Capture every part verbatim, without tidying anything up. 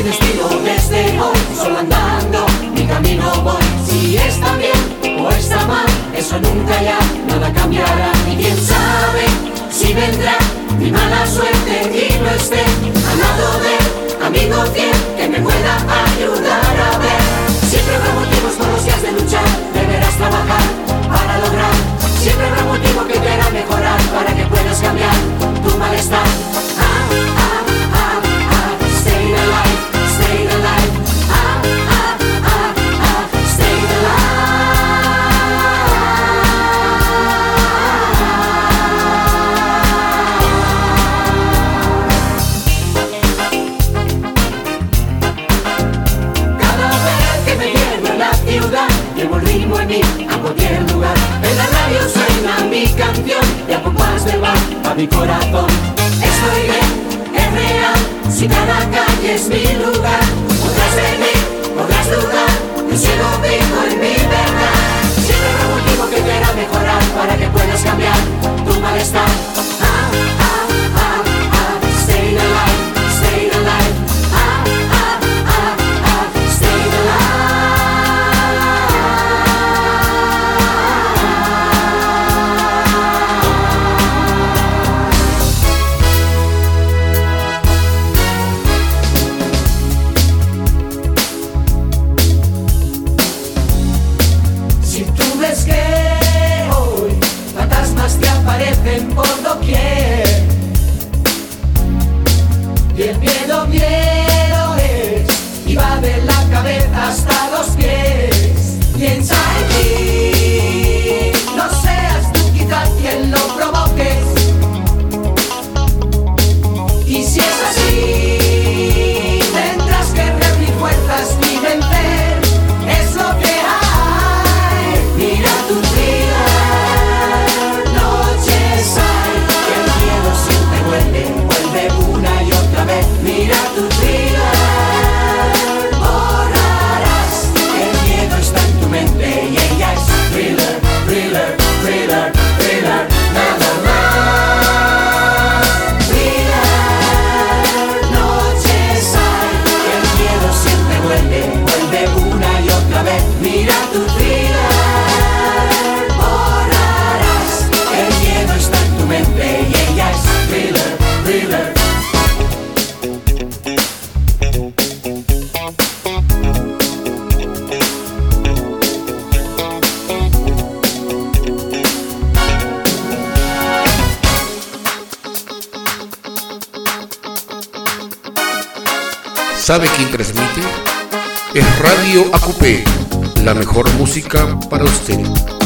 destino desde hoy, solo andando mi camino voy. Si está bien o está mal, eso nunca ya nada cambiará. Y quién sabe si vendrá mi mala suerte y no esté al lado del amigo fiel que me pueda ayudar a ver. Siempre habrá motivos por los días de luchar, deberás trabajar para lograr. Siempre habrá motivo que te hará mejorar para que puedas cambiar tu malestar. Ah, ah, ah, ah, stay alive, stay alive. Ah, ah, ah, ah, stay alive. Cada vez que me pierdo en la ciudad, llevo el ritmo en mí a cualquier lugar. En la radio suena mi canción y a poco más de va a mi corazón. Estoy bien, es real, si cada calle es mi lugar. Podrás venir, podrás dudar, yo sigo vivo en mi verdad. Siempre habrá motivo que te hará mejorar para que puedas cambiar tu malestar. Ah, ah, ah, ah, stay alive, stay alive. Ah, ah, ah, ah, stay alive. Si tú ves que hoy fantasmas te aparecen por doquier y el miedo, miedo es y va de la cabeza hasta los pies, piensa en ti, no seas tú quizás quien lo provoques. Y si es así, tendrás que reunir fuerzas y vencer, es lo que hay. Mira tu vida, noches hay, que el miedo siempre vuelve, vuelve una y otra vez. Mira tu vida, borrarás, el miedo está en tu mente y ella es thriller, thriller, thriller, thriller, nada más. Thriller, noches hay, que el miedo siempre vuelve, vuelve una y otra vez. Mira tu vida, borrarás, el miedo está en tu mente y ella es thriller, thriller. ¿Sabe quién transmite? Es Radio A Q P, la mejor música para usted.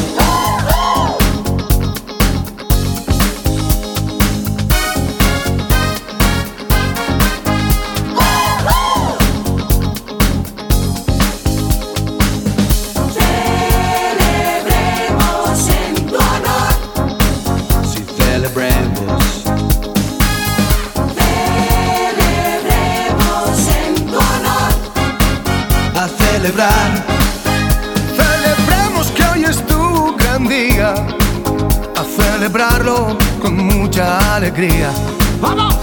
Celebremos en tu honor, Si celebremos, celebremos en tu honor. a celebrar. Celebremos que hoy es tu gran día, a celebrarlo con mucha alegría. ¡Vamos!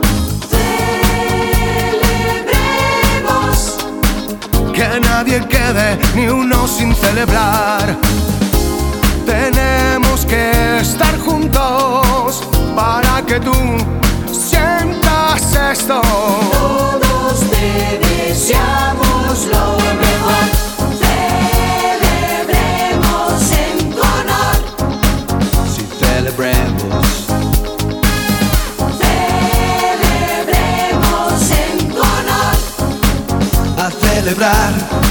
Celebremos, Que nadie quede ni uno sin celebrar. Tenemos que estar juntos para que tú sientas esto. todos te deseamos lo mejor. Celebremos en tu honor, Si celebremos, celebremos en tu honor. a celebrar.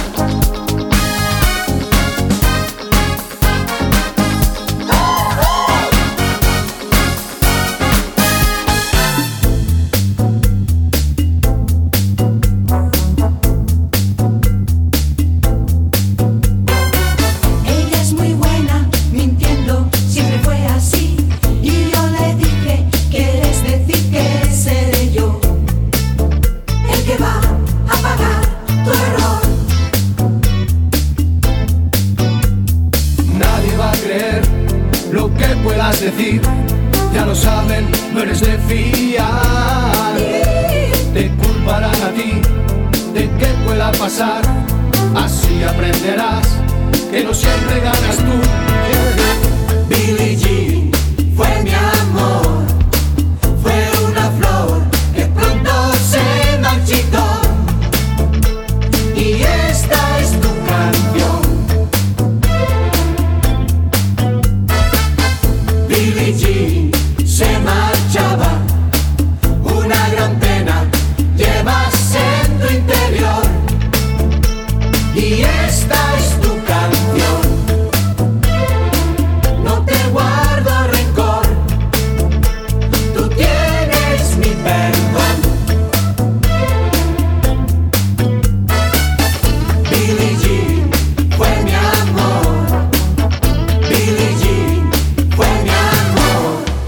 Ella es muy buena, mintiendo, siempre fue así. Y yo le dije, ¿quieres decir que seré yo el que va a pagar tu error? Nadie va a creer lo que puedas decir. Ya lo saben, no eres de fiar. Te culparán a ti pueda pasar, así aprenderás que no siempre ganas tú. Billie Jean fue mi amor, fue una flor que pronto se marchitó, y esta es tu canción. Billie Jean se marchaba, una gran pena llevas en tu interior, y esta es tu canción. No te guardo rencor, tú tienes mi perdón. Billie Jean fue mi amor, Billie Jean fue mi amor.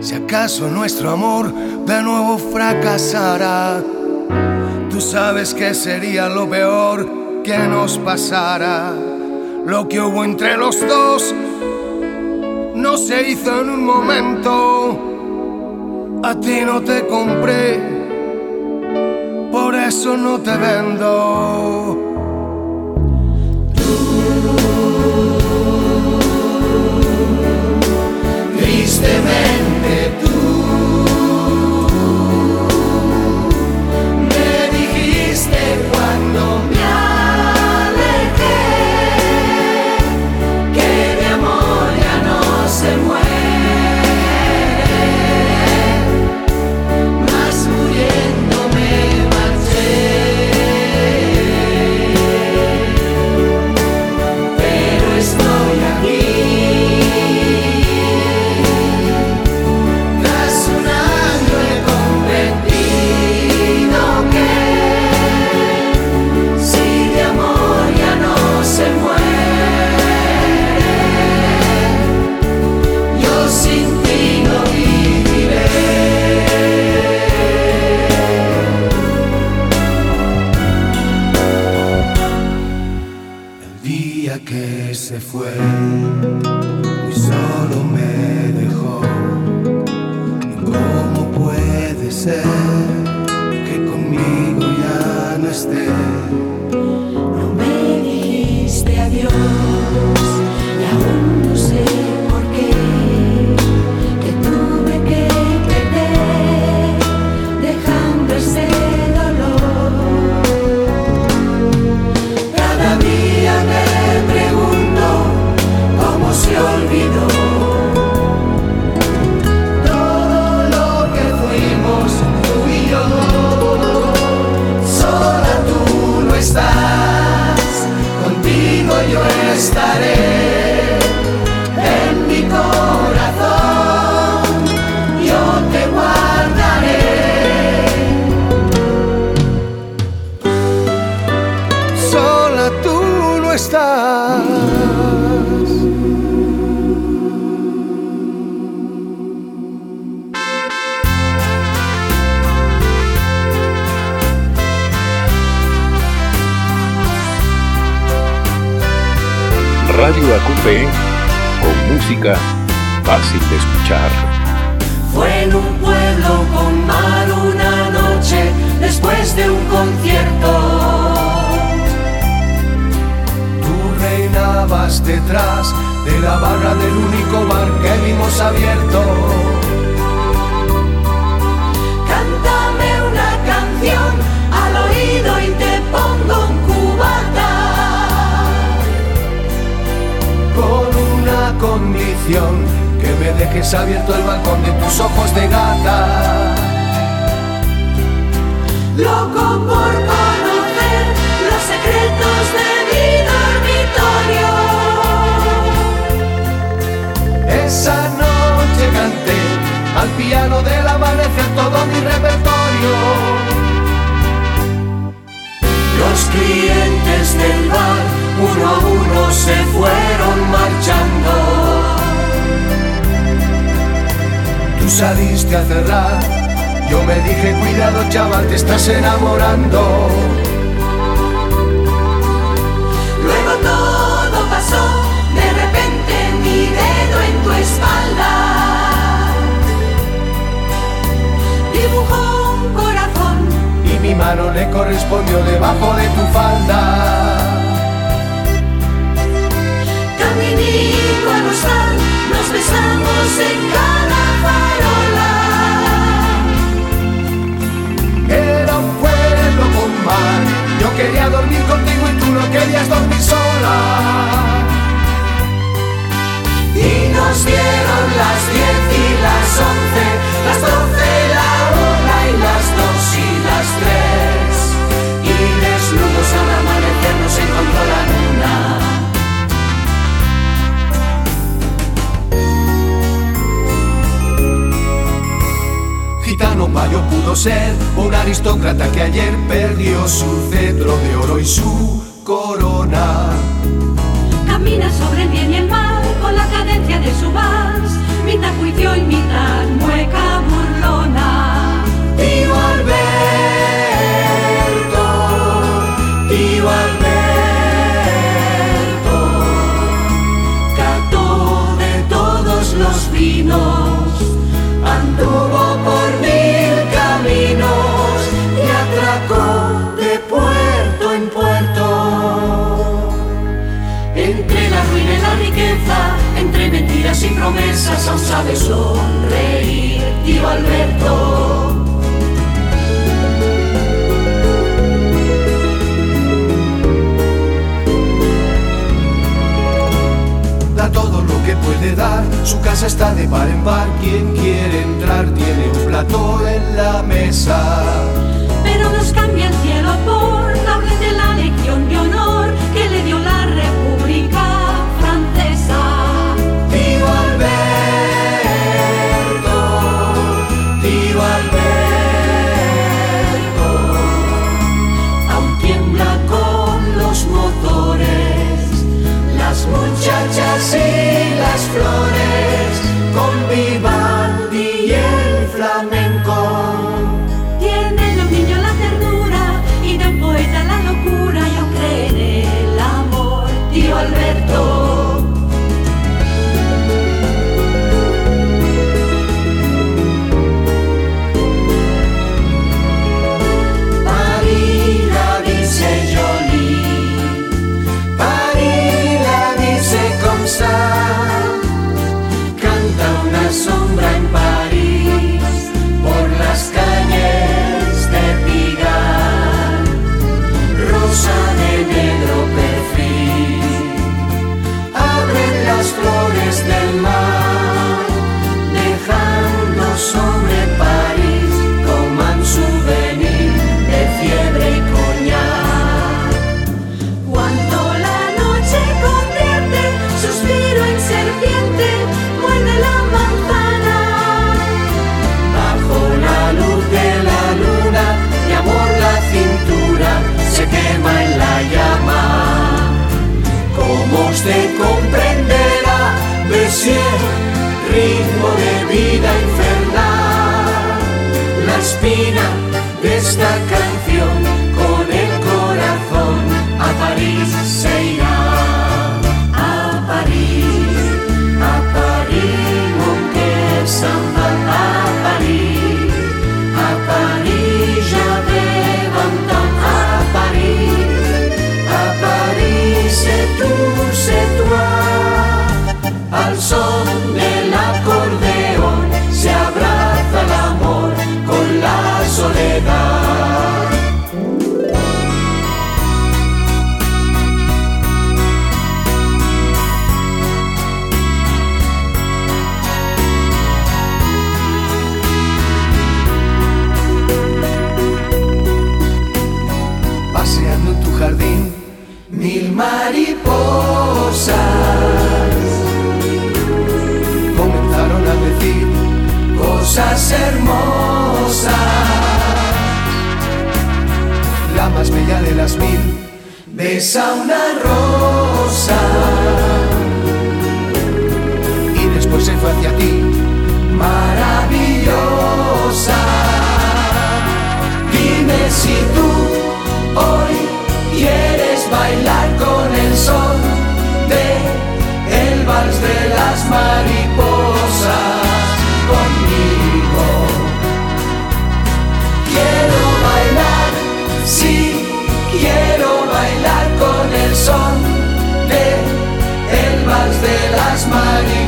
Si acaso nuestro amor de nuevo fracasara, tú sabes que sería lo peor que nos pasara. Lo que hubo entre los dos no se hizo en un momento. A ti no te compré, por eso no te vendo. Tristemente tú me dijiste cuando me alejé que mi amor ya no se muere, mas muriendo me marché. Pero estoy aquí. Que se fue y solo me dejó. ¿Y cómo puede ser que conmigo ya no esté? No me dijiste adiós y aún no sé por qué te tuve que perder, dejando ese dolor. Cada día me se olvidó todo lo que fuimos tú y yo. Sola tú no estás, contigo yo estaré. En mi corazón yo te guardaré. Sola tú no estás. Radio A Q P, con música fácil de escuchar. Fue en un pueblo con mar una noche después de un concierto. Tú reinabas detrás de la barra del único bar que vimos abierto. Cántame una canción al oído y te pongo un cubata. Con una condición, que me dejes abierto el balcón de tus ojos de gata. Loco por conocer los secretos de mi dormitorio. Esa noche canté al piano del amanecer todo mi repertorio. Los clientes del bar uno a uno se fueron marchando. Tú saliste a cerrar, yo me dije cuidado chaval, te estás enamorando. Luego todo pasó, de repente mi dedo en tu espalda dibujó un corazón Y mi mano le correspondió debajo de tu falda. Caminito al hostal, nos besamos en cada farola. Era un pueblo con mar, yo quería dormir contigo y tú no querías dormir sola. Y nos dieron las diez y las once, las doce, la una y las dos y las tres. Y desnudos al amanecer nos encontró la luna. Gitano mayo pudo ser un aristócrata que ayer perdió su cetro de oro y su corona. Camina sobre el bien y el mal con la cadencia de su vals, mitad juicio y mitad muerte. sabe sonreír, tío Alberto. Da todo lo que puede dar, su casa está de par en par. Quien quiere entrar tiene un plató en la mesa. Pero nos cambia el cielo por la orden de la Legión de Honor que le dio la República Francesa. Tío Alberto, tío Alberto, aún tiembla con los motores, las muchachas y las flores, con Vivaldi y el flamenco. Tienen los niños la ternura y del poeta la locura, y aún creen el amor, Tío Alberto. Paris la dice jolie, Paris la dice comme ça. Canta una sombra en París por las calles de Pigalle, rosa de negro perfil. Abren las flores del mar, dejando sobre París como un souvenir de fiebre y coñac. cuando la noche convierte suspiro en serpiente, muerde la manzana. Bajo la luz de la luna, de amor la cintura se quema en la llama. Como usted comprenderá, Bessier, ritmo de vida infernal. La espina de esta canción con el corazón a París se irá. A París, a París, mon cœur s'en va. A París, a París, j'avais vingt ans. A París, a París, c'est tout, c'est toi. Al son del acordeón se abraza el amor con la soledad. paseando en tu jardín, mil mariposas comenzaron a decir cosas hermosas. La más bella de las mil besa una rosa y después se fue hacia ti, maravillosa. Dime si tú hoy quieres bailar con el son de el vals de las mariposas conmigo. Quiero bailar, sí, quiero bailar con el son de el vals de las mariposas.